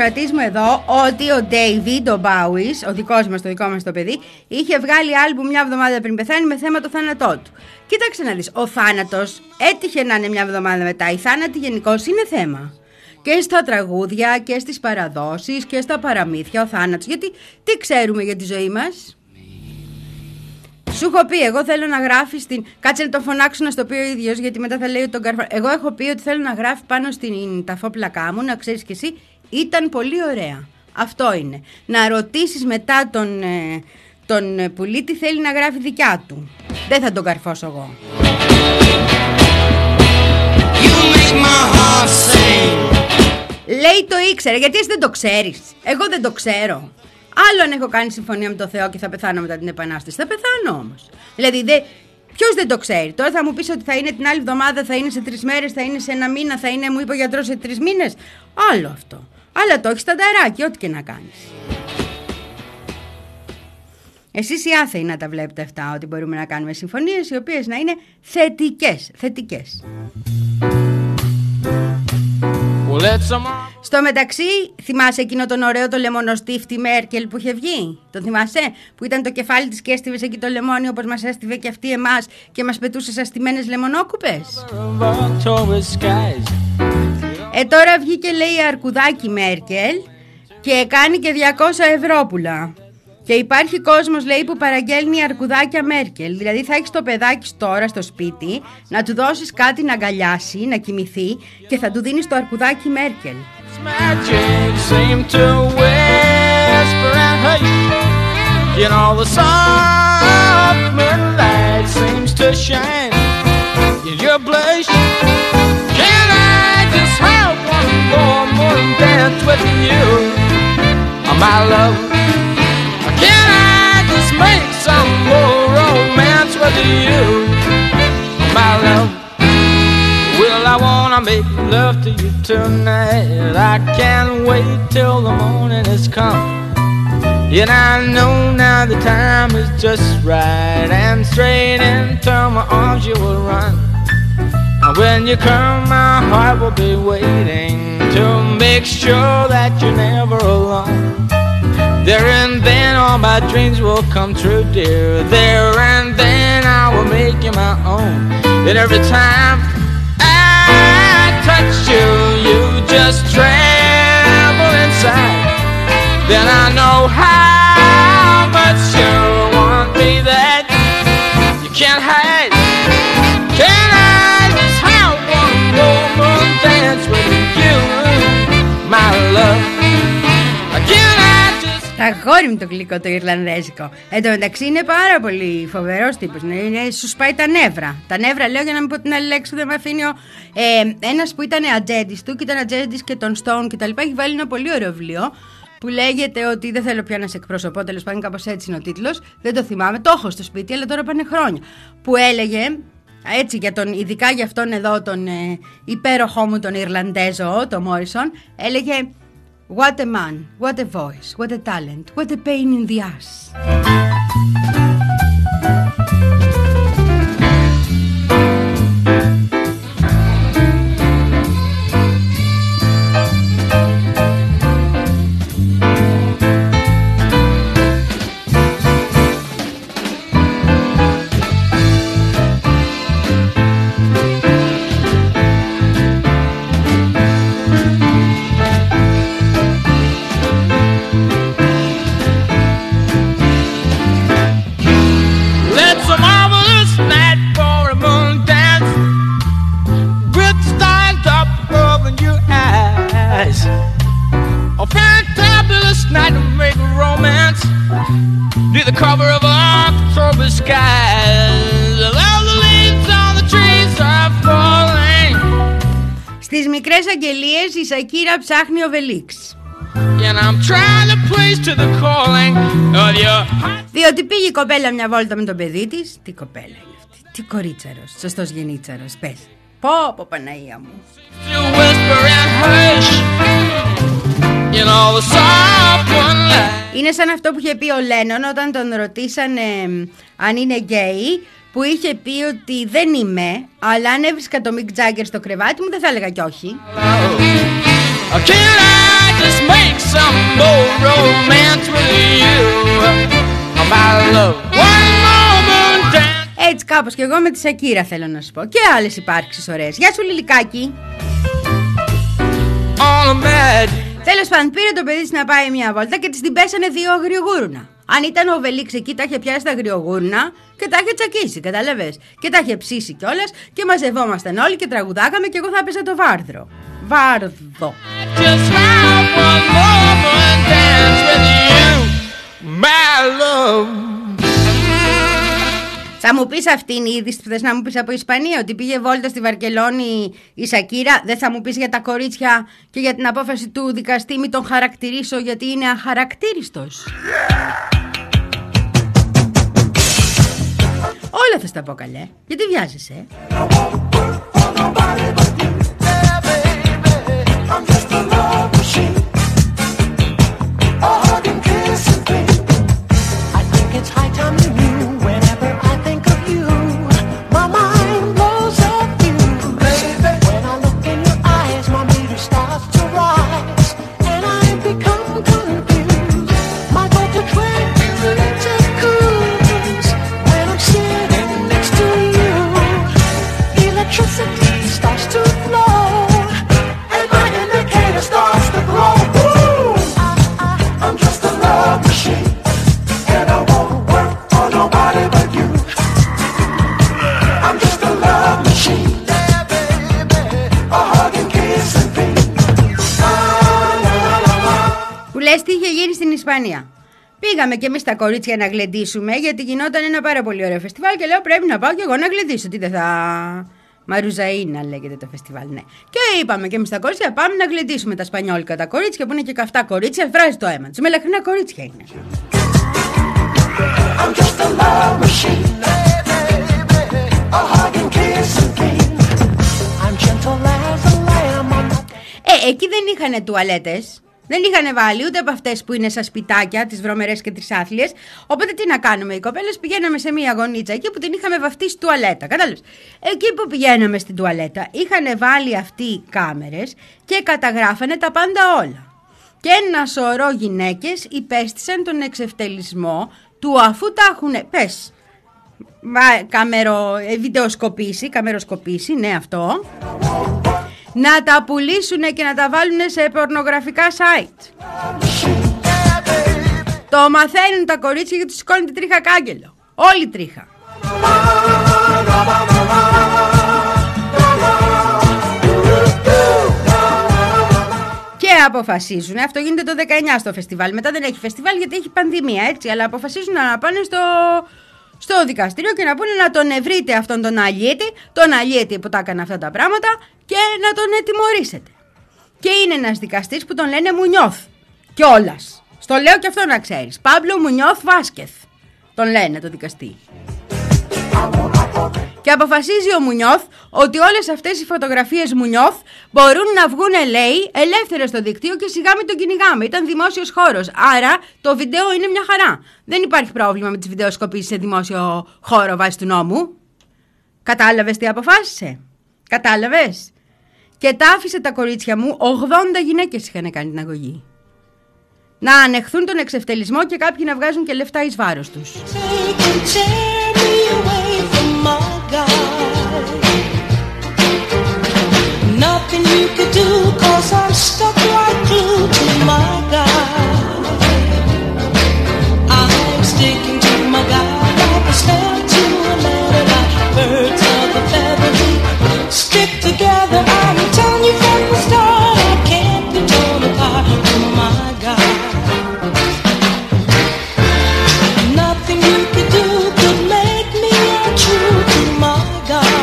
B: ακροατής μου εδώ ότι ο David, ο Bowie, ο δικός μας, το δικό μας το παιδί, είχε βγάλει άλμπουμ μια εβδομάδα πριν πεθάνει με θέμα το θάνατό του. Κοίταξε να δεις, ο θάνατος έτυχε να είναι μια εβδομάδα μετά. Η θάνατη γενικώς είναι θέμα. Και στα τραγούδια και στις παραδόσεις και στα παραμύθια ο θάνατος. Γιατί τι ξέρουμε για τη ζωή μας? Σου έχω πει, εγώ θέλω να γράφει στην. Κάτσε να το φωνάξω να στο πει ο ίδιος, γιατί μετά θα λέει ότι τον καρφα. Εγώ έχω πει ότι θέλω να γράφει πάνω στην ταφόπλακά μου, να ξέρεις κι εσύ, ήταν πολύ ωραία. Αυτό είναι. Να ρωτήσεις μετά τον, ε, τον πουλί τι θέλει να γράφει δικιά του. Δεν θα τον καρφώσω εγώ. Λέει το ήξερε, γιατί εσύ δεν το ξέρεις. Εγώ δεν το ξέρω. Άλλο αν έχω κάνει συμφωνία με τον Θεό και θα πεθάνω μετά την Επανάσταση. Θα πεθάνω όμως. Δηλαδή, δε... ποιος δεν το ξέρει? Τώρα θα μου πεις ότι θα είναι την άλλη εβδομάδα, θα είναι σε τρεις μέρες, θα είναι σε ένα μήνα, θα είναι, μου είπε ο γιατρός, σε τρεις μήνες. Άλλο αυτό. Αλλά το έχεις στανταράκι, ό,τι και να κάνεις. Εσείς οι άθεοι να τα βλέπετε αυτά, ότι μπορούμε να κάνουμε συμφωνίες οι οποίες να είναι θετικές. Θετικές. Στο μεταξύ, θυμάσαι εκείνο τον ωραίο το λεμονοστίφτη Μέρκελ που είχε βγει? Το θυμάσαι? Που ήταν το κεφάλι της και έστειβες εκεί το λεμόνι όπως μας έστειβε και αυτή εμάς και μας πετούσε σαν στημένες λεμονόκουπες. Ε τώρα βγήκε, λέει, αρκουδάκι Μέρκελ και κάνει και διακόσια ευρώ. Και υπάρχει κόσμος, λέει, που παραγγέλνει αρκουδάκια Μέρκελ. Δηλαδή θα έχεις το παιδάκι τώρα στο σπίτι, να του δώσεις κάτι να αγκαλιάσει, να κοιμηθεί και θα του δίνεις το αρκουδάκι Μέρκελ.
G: Can I just make some more romance with you, my love? Well, I wanna make love to you tonight. I can't wait till the morning has come. And I know now the time is just right, and straight into my arms you will run. And when you come, my heart will be waiting to make sure that you're never alone. There and then all my dreams will come true, dear. There and then I will make you my own. And every time I touch you, you just tremble inside. Then I know how much you want me that you can't hide. Can I just have one more dance with you, my love? Can I?
B: Τα αγόρι μου το γλυκό το Ιρλανδέζικο. Εν τω μεταξύ είναι πάρα πολύ φοβερός τύπος. Είναι, σου σπάει τα νεύρα. Τα νεύρα λέω για να μην πω την άλλη λέξη που δεν με αφήνει ο. Ε, ένας που ήταν ατζέντης του και ήταν ατζέντης και τον Stone και τα λοιπά. Έχει βάλει ένα πολύ ωραίο βιβλίο που λέγεται ότι δεν θέλω πια να σε εκπροσωπώ. Τέλος πάντων, κάπως έτσι είναι ο τίτλος. Δεν το θυμάμαι. Το έχω στο σπίτι, αλλά τώρα πάνε χρόνια. Που έλεγε. Έτσι, για τον, ειδικά για αυτόν εδώ τον ε, υπέροχό μου τον Ιρλανδέζο, τον Μόρισον, έλεγε. What a man, what a voice, what a talent, what a pain in the ass.
G: A fantabulous night to make romance near the cover of October skies. All the leaves on the trees are falling.
B: Στις μικρές αγγελίες η Σακύρα ψάχνει ο Βελίξ.
G: And I'm trying to please to the calling of your heart.
B: Διότι πήγε η κοπέλα μια βόλτα με τον παιδί της. Τι κοπέλα είναι αυτή? Τι κορίτσαρος, σωστός γενίτσαρος. Πες. Πω πω Παναία μου.
G: You whisper and hush. You know the soft one light.
B: Είναι σαν αυτό που είχε πει ο Λένον όταν τον ρωτήσανε αν είναι γκέι, που είχε πει ότι δεν είμαι, αλλά αν έβρισκα το Μικ Τζάγκερ στο κρεβάτι μου δεν θα έλεγα κι όχι.
G: Can I just make some more romance with you? My love, one moment dance.
B: Έτσι κάπως και εγώ με τη Σακύρα θέλω να σου πω. Και άλλες υπάρξεις ωραίες. Γεια σου Λιλικάκη. Τέλος πάντων, πήρε το παιδί της να πάει μια βόλτα και της την πέσανε δύο αγριογούρουνα. Αν ήταν ο Βελίξ εκεί, τα είχε πιάσει τα αγριογούρουνα και τα είχε τσακίσει, κατάλαβες. Και τα είχε ψήσει κιόλας και μαζευόμασταν όλοι και τραγουδάγαμε και εγώ θα έπαιζα το βάρδρο. Βάρδο. Θα μου πεις αυτήν η είδηση που θες να μου πεις από Ισπανία, ότι πήγε βόλτα στη Βαρκελόνη η Σακύρα? Δεν θα μου πεις για τα κορίτσια και για την απόφαση του δικαστή μη τον χαρακτηρίσω γιατί είναι αχαρακτήριστος? Όλα θα στα πω καλέ. Γιατί βιάζεσαι? Λες τι είχε γίνει στην Ισπανία? Πήγαμε κι εμείς τα κορίτσια να γλεντήσουμε, γιατί γινόταν ένα πάρα πολύ ωραίο φεστιβάλ και λέω πρέπει να πάω κι εγώ να γλεντήσω. Τι δεν θα... Μαρουζαΐνα λέγεται το φεστιβάλ, ναι. Και είπαμε κι εμείς τα κορίτσια πάμε να γλεντήσουμε τα σπανιόλικα τα κορίτσια που είναι και καυτά κορίτσια, βράζει το αίμα τους. Μελαχρινά κορίτσια είναι. Ε, εκεί δεν είχανε τουαλέτες. Δεν είχαν βάλει ούτε από αυτές που είναι σαν σπιτάκια, τις βρωμερές και τις άθλιες. Οπότε τι να κάνουμε οι κοπέλες? Πηγαίναμε σε μία γωνίτσα εκεί που την είχαμε βαφτίσει τουαλέτα. Κατάλαβες? Εκεί που πηγαίναμε στην τουαλέτα είχαν βάλει αυτοί κάμερες και καταγράφανε τα πάντα όλα. Και ένα σωρό γυναίκες υπέστησαν τον εξευτελισμό του αφού τα έχουν, πες, καμερο, βιντεοσκοπήσει, καμεροσκοπήσει, ναι αυτό, να τα πουλήσουν και να τα βάλουν σε πορνογραφικά site. Το μαθαίνουν τα κορίτσια γιατί τους σηκώνει τη τρίχα κάγκελο. Όλη τρίχα. Και αποφασίζουν, αυτό γίνεται το δεκαεννιά στο φεστιβάλ. Μετά δεν έχει φεστιβάλ γιατί έχει πανδημία, έτσι. Αλλά αποφασίζουν να πάνε στο... στο δικαστήριο και να πούνε να τον ευρείτε αυτόν τον αλίετη, τον αλίετη που τα έκανε αυτά τα πράγματα και να τον ετιμωρήσετε. Και είναι ένας δικαστής που τον λένε Μουνιώθ κιόλας. Στο λέω και αυτό να ξέρεις. Πάμπλο Μουνιώθ Βάσκεθ τον λένε το δικαστή. Και αποφασίζει ο Μουνιώθ ότι όλες αυτές οι φωτογραφίες Μουνιώθ μπορούν να βγουν, λέει, ελεύθερα στο δικτύο και σιγά μην τον κυνηγάμε. Ήταν δημόσιος χώρος. Άρα το βίντεο είναι μια χαρά. Δεν υπάρχει πρόβλημα με τις βιντεοσκοπήσεις σε δημόσιο χώρο βάσει του νόμου. Κατάλαβες τι αποφάσισε? Κατάλαβες? Και τα άφησε τα κορίτσια μου, ογδόντα γυναίκες είχαν κάνει την αγωγή. Να ανεχθούν τον εξευτελισμό και κάποιοι να βγάζουν και λεφτά εις βάρος τους. Nothing you could do, cause I'm stuck like glue to my God. I'm sticking to my God like a snare to a ladder, like birds of a feather stick together. I'm telling you from the start, I can't be torn apart from my God. Nothing you could do could make me untrue to my God.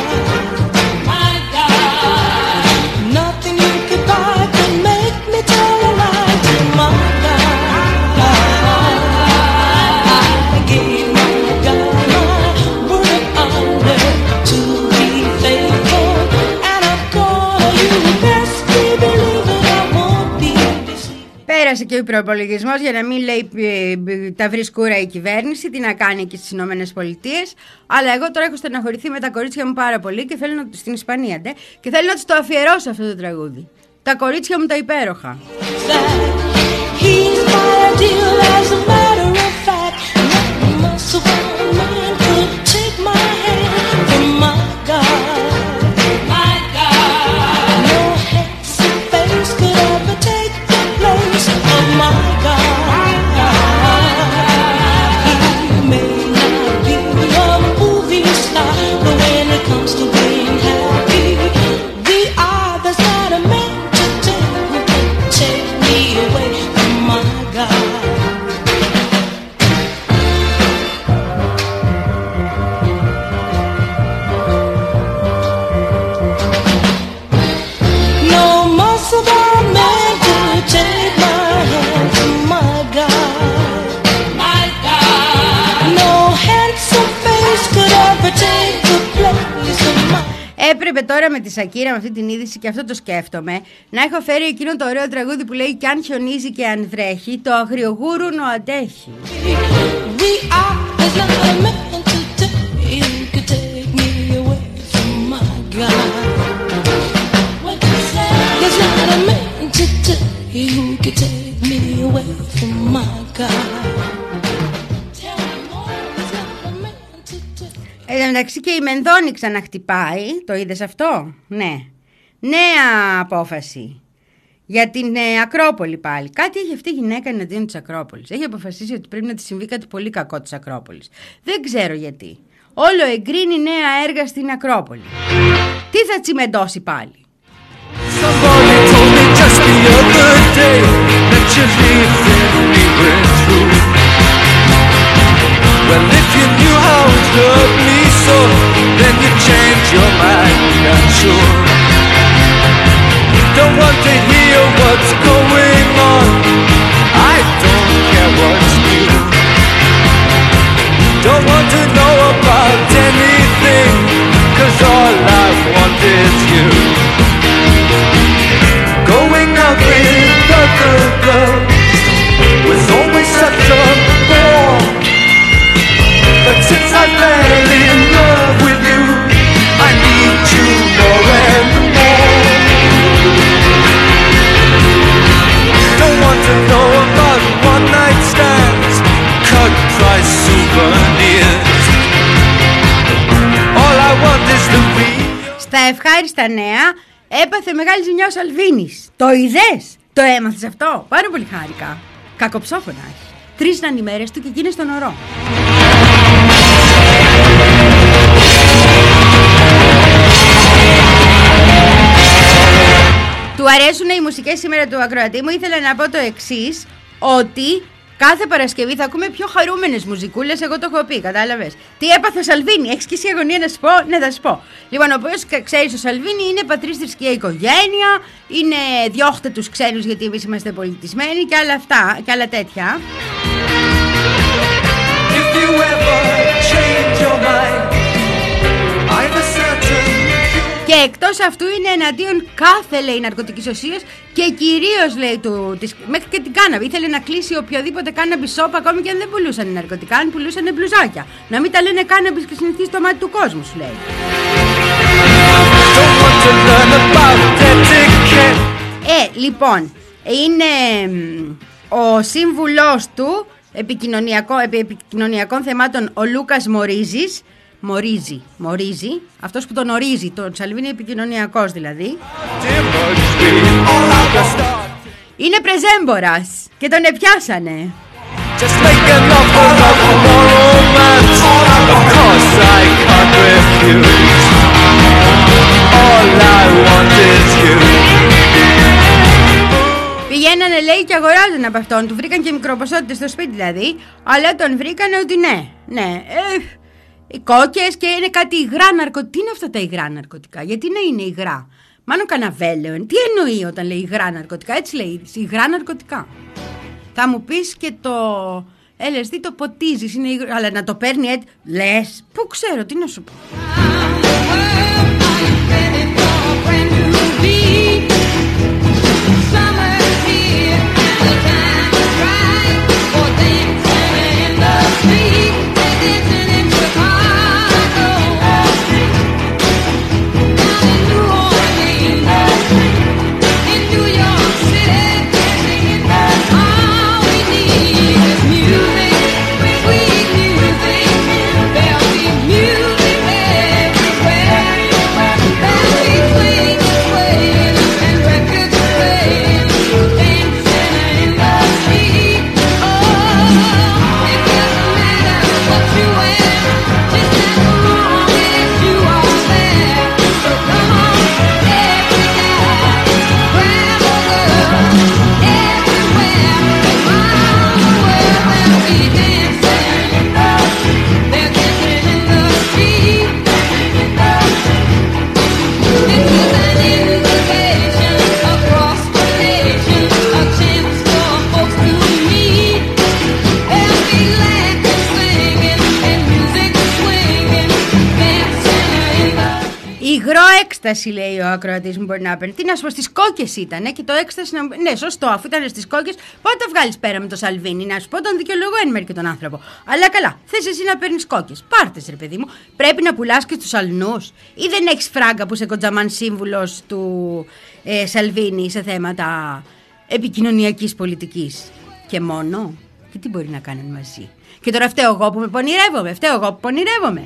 B: Πέρασε και ο προϋπολογισμός για να μην λέει τα βρίσκουρα η κυβέρνηση, τι να κάνει και στις Ηνωμένες Πολιτείες. Αλλά εγώ τώρα έχω στεναχωρηθεί με τα κορίτσια μου πάρα πολύ και θέλω να, στην Ισπανία ντε, και θέλω να τους το αφιερώσω αυτό το τραγούδι. Τα κορίτσια μου τα υπέροχα. Έπρεπε τώρα με τη Σακύρα, με αυτή την είδηση, και αυτό το σκέφτομαι, να έχω φέρει εκείνο το ωραίο τραγούδι που λέει «Κι αν χιονίζει και αν βρέχει, το αγριογούρουνο αντέχει». Εν τω μεταξύ και η Μενδώνη ξαναχτυπάει. Το είδες αυτό? Ναι. Νέα απόφαση για την ε, Ακρόπολη πάλι. Κάτι έχει αυτή η γυναίκα εναντίον της Ακρόπολης. Έχει αποφασίσει ότι πρέπει να της συμβεί κάτι πολύ κακό της Ακρόπολης. Δεν ξέρω γιατί. Όλο εγκρίνει νέα έργα στην Ακρόπολη. Τι θα τσιμεντώσει πάλι?
C: Somebody told me just the other day that you live anywhere through. Well, if you knew how it hurt me so, then you'd change your mind, I'm sure. Don't want to hear what's going on, I don't care what's new. Don't want to know about anything, 'cause all I want is you. Going out with other girls was always such a bore. But since I fell in love with you, I need you more and more. Don't want to know about one night stands, cut price souvenirs. All I want is the real.
B: Στα ευχάριστα νέα, έπαθε μεγάλη ζημιά ο Σαλβίνης. Το είδες? Το έμαθες αυτό? Πάρα πολύ χάρηκα. Κακοψόφωνα έχει. Τρεις ήταν οι μέρες του και εκείνες στον ορό. Του αρέσουν οι μουσικές σήμερα του ακροατή μου. Ήθελα να πω το εξής, ότι κάθε Παρασκευή θα ακούμε πιο χαρούμενες μουζικούλες. Εγώ το έχω πει, κατάλαβες? Τι έπαθε ο Σαλβίνη? Έχεις και εσύ αγωνία να σου πω? Ναι, θα σου πω. Λοιπόν, ο οποίος ξέρεις, ο Σαλβίνη είναι πατρίς θρησκεία οικογένεια, είναι διώχτε τους ξένους γιατί εμείς είμαστε πολιτισμένοι και άλλα αυτά και άλλα τέτοια.
C: If you ever change your mind, I'm a certain.
B: Και εκτός αυτού είναι εναντίον κάθε, λέει, ναρκωτικής ουσίας και κυρίως, λέει, του, της, μέχρι και την κάναβη. Ήθελε να κλείσει οποιοδήποτε κάναμπι σόπ, ακόμη και αν δεν πουλούσαν ναρκωτικά, αν πουλούσαν μπλουζάκια. Να μην τα λένε κάναμπι και συνηθίσει στο μάτι του κόσμου, σου λέει. Ε, λοιπόν, είναι ο σύμβουλός του επικοινωνιακό, επί επικοινωνιακών θεμάτων, ο Λούκας Μορίζης. Μορίζει, μορίζει, αυτός που τον ορίζει, τον Σαλβίνη επικοινωνιακός δηλαδή. Είναι πρεζέμπορας και τον επιάσανε. Πηγαίνανε, λέει, και αγοράζανε από αυτόν. Του βρήκαν και μικροποσότητες στο σπίτι δηλαδή, αλλά τον βρήκανε ότι ναι, ναι, ε, οι κόκκες και είναι κάτι υγρά ναρκωτικά. Τι είναι αυτά τα υγρά ναρκωτικά? Γιατί να είναι υγρά? Μάνο Καναβέλεον, τι εννοεί όταν λέει υγρά ναρκωτικά? Έτσι λέει, υγρά ναρκωτικά. Θα μου πεις και το ελ ες ντι το ποτίζεις, είναι υγρά, αλλά να το παίρνει έτσι, λες, πού ξέρω, τι να σου πω.
H: In New
B: Υγρό έκσταση, λέει ο ακροατής μου, μπορεί να παίρνει. Τι να σου πω, στις κόκκες ήταν και το έκσταση. Να... Ναι, σωστό, αφού ήταν στις κόκκες, πότε το βγάλεις πέρα με το Σαλβίνι. Να σου πω, τον δικαιολογώ εν μέρει και τον άνθρωπο. Αλλά καλά, θες εσύ να παίρνεις κόκκες. Πάρτες, ρε παιδί μου. Πρέπει να πουλάς και στους αλνούς. Ή δεν έχεις φράγκα που είσαι κοντζαμάν σύμβουλος του ε, Σαλβίνι σε θέματα επικοινωνιακής πολιτικής. Και μόνο. Και τι μπορεί να κάνουν μαζί. Και τώρα φταίω εγώ που με πονηρεύομαι. Φταίω εγώ που πονηρεύομαι.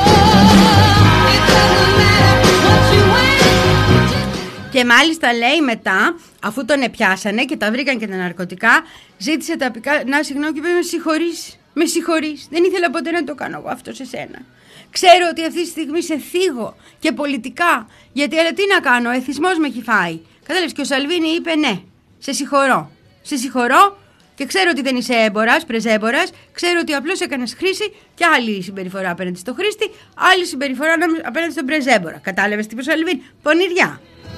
B: Και μάλιστα λέει μετά, αφού τον επιάσανε και τα βρήκαν και τα ναρκωτικά, ζήτησε ταπικά να συγγνώμη και είπε: με συγχωρείς, με συγχωρείς. Δεν ήθελα ποτέ να το κάνω εγώ αυτό σε σένα. Ξέρω ότι αυτή τη στιγμή σε θίγω και πολιτικά. Γιατί αλλά τι να κάνω, ο εθισμός με έχει φάει. Κατάλαβες, και ο Σαλβίνι είπε: ναι, σε συγχωρώ. Σε συγχωρώ. Και ξέρω ότι δεν είσαι έμπορας, πρεζέμπορας. Ξέρω ότι απλώς έκανες χρήση και άλλη συμπεριφορά απέναντι στο χρήστη, άλλη συμπεριφορά απέναντι στον πρεζέμπορα. Κατάλαβες τι είπε ο Σαλβίνι? Πονηριά.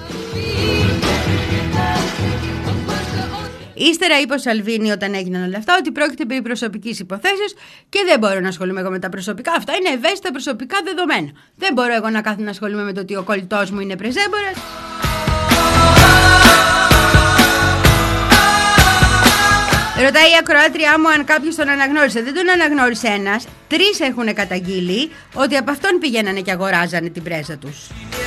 B: Ύστερα είπε ο Σαλβίνι όταν έγιναν όλα αυτά ότι πρόκειται περί προσωπικής υποθέσεως και δεν μπορώ να ασχολούμαι εγώ με τα προσωπικά. Αυτά είναι ευαίσθητα προσωπικά δεδομένα. Δεν μπορώ εγώ να κάθομαι να ασχολούμαι με το ότι ο κολλητός μου είναι πρεζέμπορας. Ρωτάει η ακροάτριά μου αν κάποιος τον αναγνώρισε. Δεν τον αναγνώρισε ένας. Τρεις έχουν καταγγείλει ότι από αυτόν πηγαίνανε και αγοράζανε την πρέζα τους.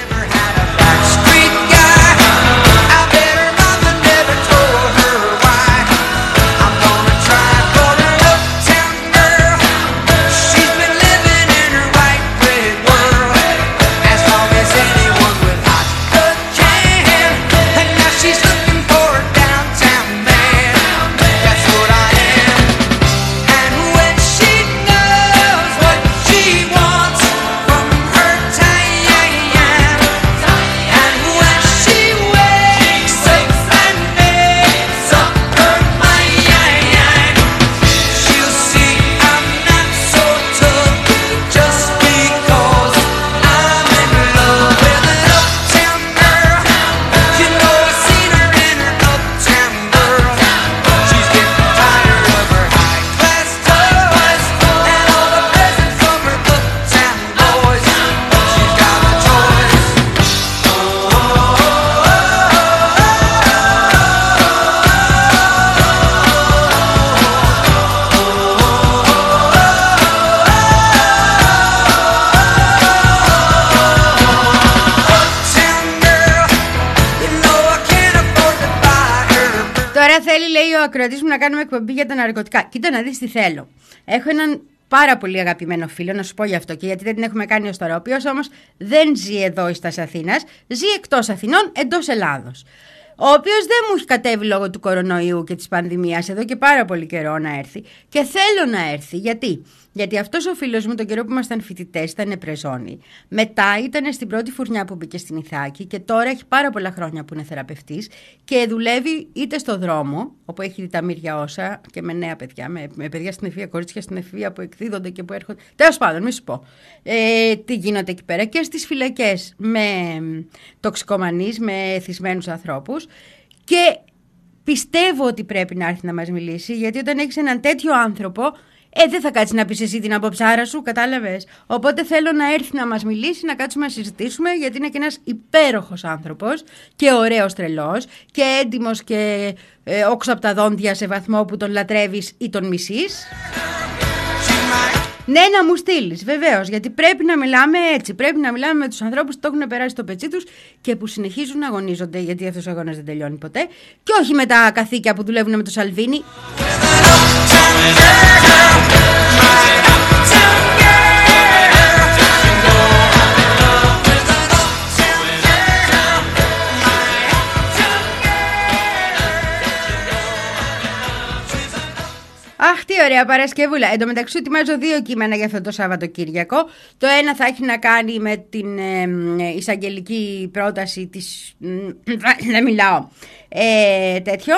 B: Θέλει, λέει ο ακροατής μου, να κάνουμε εκπομπή για τα ναρκωτικά. Κοίτα να δεις τι θέλω. Έχω έναν πάρα πολύ αγαπημένο φίλο, να σου πω γι' αυτό και γιατί δεν την έχουμε κάνει ως τώρα. Ο οποίος όμως δεν ζει εδώ εις Αθήνας, ζει εκτός Αθηνών, εντός Ελλάδος. Ο οποίος δεν μου έχει κατέβει λόγω του κορονοϊού και της πανδημίας εδώ και πάρα πολύ καιρό να έρθει. Και θέλω να έρθει. Γιατί? Γιατί αυτός ο φίλος μου τον καιρό που ήμασταν φοιτητές ήταν πρεζόνι. Μετά ήταν στην πρώτη φουρνιά που μπήκε στην Ιθάκη και τώρα έχει πάρα πολλά χρόνια που είναι θεραπευτής και δουλεύει είτε στο δρόμο, όπου έχει δει τα μύρια όσα και με νέα παιδιά, με, με παιδιά στην εφηβεία, κορίτσια στην εφηβεία που εκδίδονται και που έρχονται. Τέλος πάντων, μη σου πω. Ε, τι γίνεται εκεί πέρα και στις φυλακές με τοξικομανείς, με εθισμένους ανθρώπους. Και πιστεύω ότι πρέπει να έρθει να μας μιλήσει, γιατί όταν έχεις έναν τέτοιο άνθρωπο, ε, δεν θα κάτσει να πεις εσύ την αποψάρα σου, κατάλαβες. Οπότε θέλω να έρθει να μας μιλήσει, να κάτσουμε να συζητήσουμε, γιατί είναι και ένας υπέροχος άνθρωπος και ωραίος τρελός και έντιμος και ε, όξω από τα δόντια σε βαθμό που τον λατρεύεις ή τον μισείς. Ναι, να μου στείλεις, βεβαίως, γιατί πρέπει να μιλάμε έτσι. Πρέπει να μιλάμε με τους ανθρώπους που το έχουν περάσει στο πετσί τους και που συνεχίζουν να αγωνίζονται, γιατί αυτός ο αγώνας δεν τελειώνει ποτέ. Και όχι με τα καθήκια που δουλεύουν με το Σαλβίνι. Αχ, τι ωραία Παρασκευούλα. Εν τω μεταξύ, ετοιμάζω δύο κείμενα για αυτό το Σαββατοκύριακο. Το ένα θα έχει να κάνει με την ε, εισαγγελική πρόταση της. Δεν μιλάω. Ε, τέτοιο.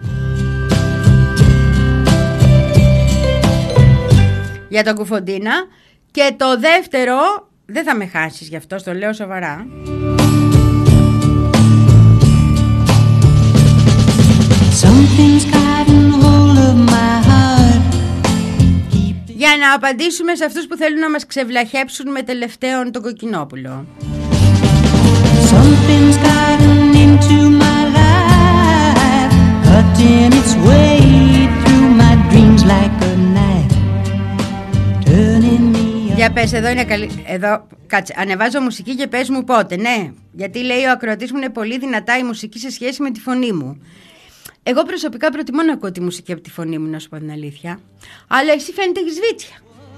B: Για τον Κουφοντίνα. Και το δεύτερο. Δεν θα με χάσεις γι' αυτό, το λέω σοβαρά. Something's gotten hold of my heart. Για να απαντήσουμε σε αυτούς που θέλουν να μας ξεβλαχέψουν με τελευταίον τον Κοκκινόπουλο.
F: Something's gotten into my life, cutting its way through my dreams like a knife, turning me.
B: Για πες, εδώ είναι καλή. Εδώ, κάτσε, ανεβάζω μουσική και πες μου πότε, ναι. Γιατί λέει ο ακροατής μου είναι πολύ δυνατά η μουσική σε σχέση με τη φωνή μου. Εγώ προσωπικά προτιμώ να ακούω τη μουσική από τη φωνή μου, να σου πω την αλήθεια. Αλλά εσύ φαίνεται έχεις βίτσια.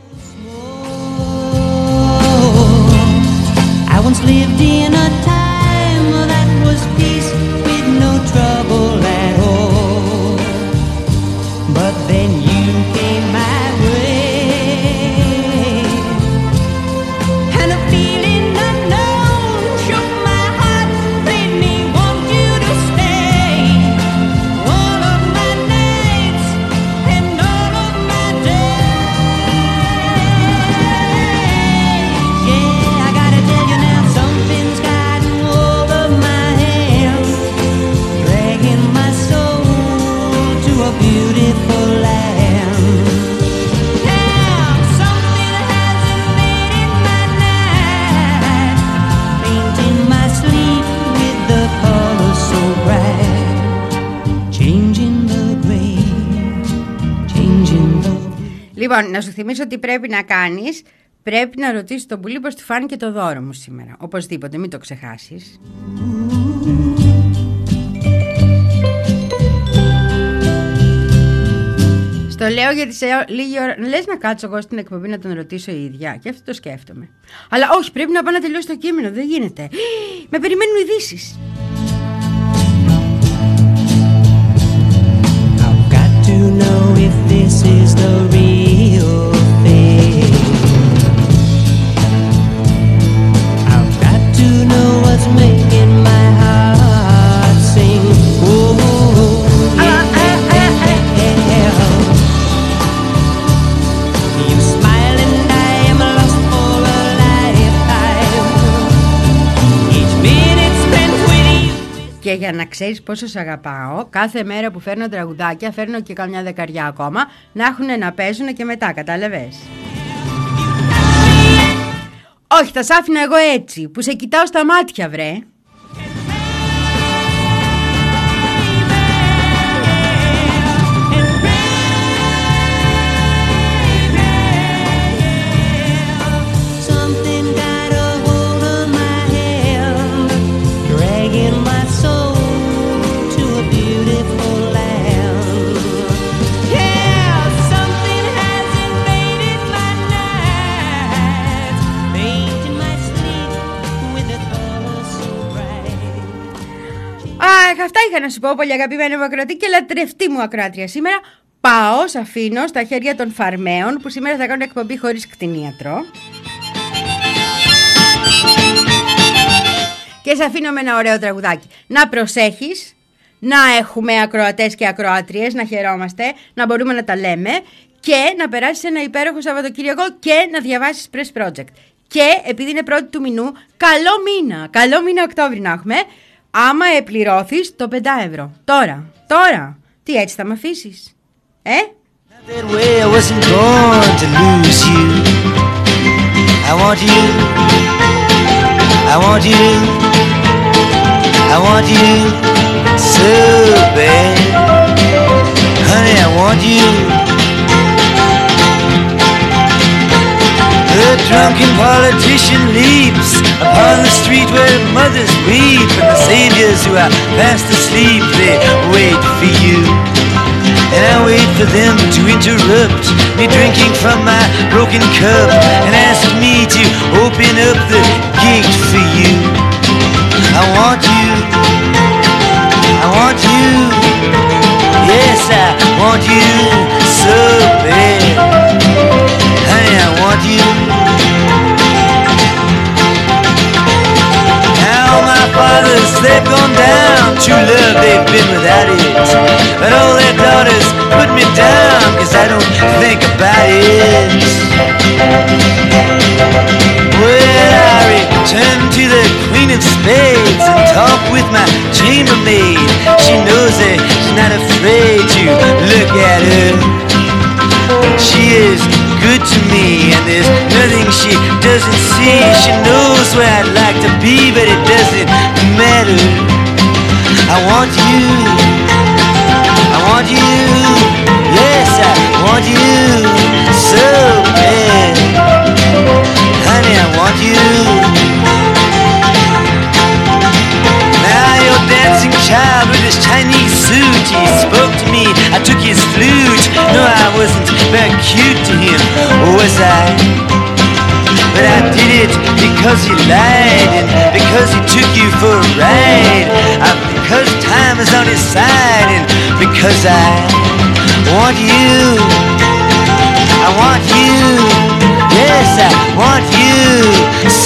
F: I once lived in a time that was peace with no trouble at all. But then you came my way, and a feeling unknown shook my heart, made me want you to stay. All of my nights and all of my days. Yeah, I gotta tell you now, something's gotten hold of my hand, dragging my soul to a beautiful land. Now something has invaded my night, painting my sleep with the colors so bright, changing the gray, changing the.
B: Λοιπόν, να σου θυμίσω τι πρέπει να κάνεις. Πρέπει να ρωτήσεις τον πουλί πως του φάνηκε το δώρο μου σήμερα. Οπωσδήποτε, μην το ξεχάσεις. Στο λέω γιατί σε λίγη ώρα. Λες να κάτσω εγώ στην εκπομπή να τον ρωτήσω η ίδια. Και αυτό το σκέφτομαι. Αλλά όχι, πρέπει να πάω να τελειώσει το κείμενο. Δεν γίνεται. Με περιμένουν ειδήσεις.
F: I've got to know if this is the real thing. I've got to know what's making my heart sing. Oh, yeah, yeah, yeah. You smile and I am lost for a lifetime. Each minute spent with you.
B: Και για να ξέρεις πόσο σ' αγαπάω, κάθε μέρα που φέρνω τραγουδάκια, φέρνω και καμιά δεκαριά ακόμα, να έχουν να παίζουν και μετά, κατάλαβες. Όχι, θα σ' άφηνα εγώ έτσι, που σε κοιτάω στα μάτια, βρε.
F: Something got a hold of my hand, dragging my soul to a beautiful land. Yeah, something has invaded my night, painting my sleep with a color so bright.
B: Αχ, αυτά είχα να σου πω, πολύ αγαπημένη μου ακροατή και λατρευτή μου ακροάτρια σήμερα. Πάω, σ' αφήνω στα χέρια των φαρμαίων που σήμερα θα κάνουν εκπομπή χωρίς κτηνίατρο. Και σ' αφήνω με ένα ωραίο τραγουδάκι. Να προσέχεις, να έχουμε ακροατές και ακροάτριες, να χαιρόμαστε, να μπορούμε να τα λέμε και να περάσεις ένα υπέροχο Σαββατοκύριακο και να διαβάσεις Press Project. Και επειδή είναι πρώτη του μηνού, καλό μήνα, καλό μήνα Οκτώβρη να έχουμε, άμα επληρώθεις το πέντε ευρώ. Τώρα, τώρα, τι έτσι θα με αφήσεις, ε?
C: That way I wasn't born to lose you. I want you. I want you. I want you so bad. Honey, I want you. The drunken politician leaps upon the street where mothers weep, and the saviors who are fast asleep, they wait for you. And I wait for them to interrupt me drinking from my broken cup and ask me to open up the gate for you. I want you. I want you. Yes, I want you so bad. Honey, I want you. Now my fathers, they've gone down. True love, they've been without it. But all their daughters put me down, cause I don't think about it. Well, I return to the Queen of Spades and talk with my chambermaid. She knows that she's not afraid to look at her. She is good to
F: me, and there's nothing she doesn't see. She knows where I'd like to be, but it doesn't matter. I want you, I want you, yes, I want you so bad. Honey, I want you. Now your dancing child with his Chinese suit, he spoke to me, I took his flute. No, I wasn't very cute to him, was I? But I did it because he lied, and because he took you for a ride, uh, because time is on his side, and because I want you, I want you, yes, I want you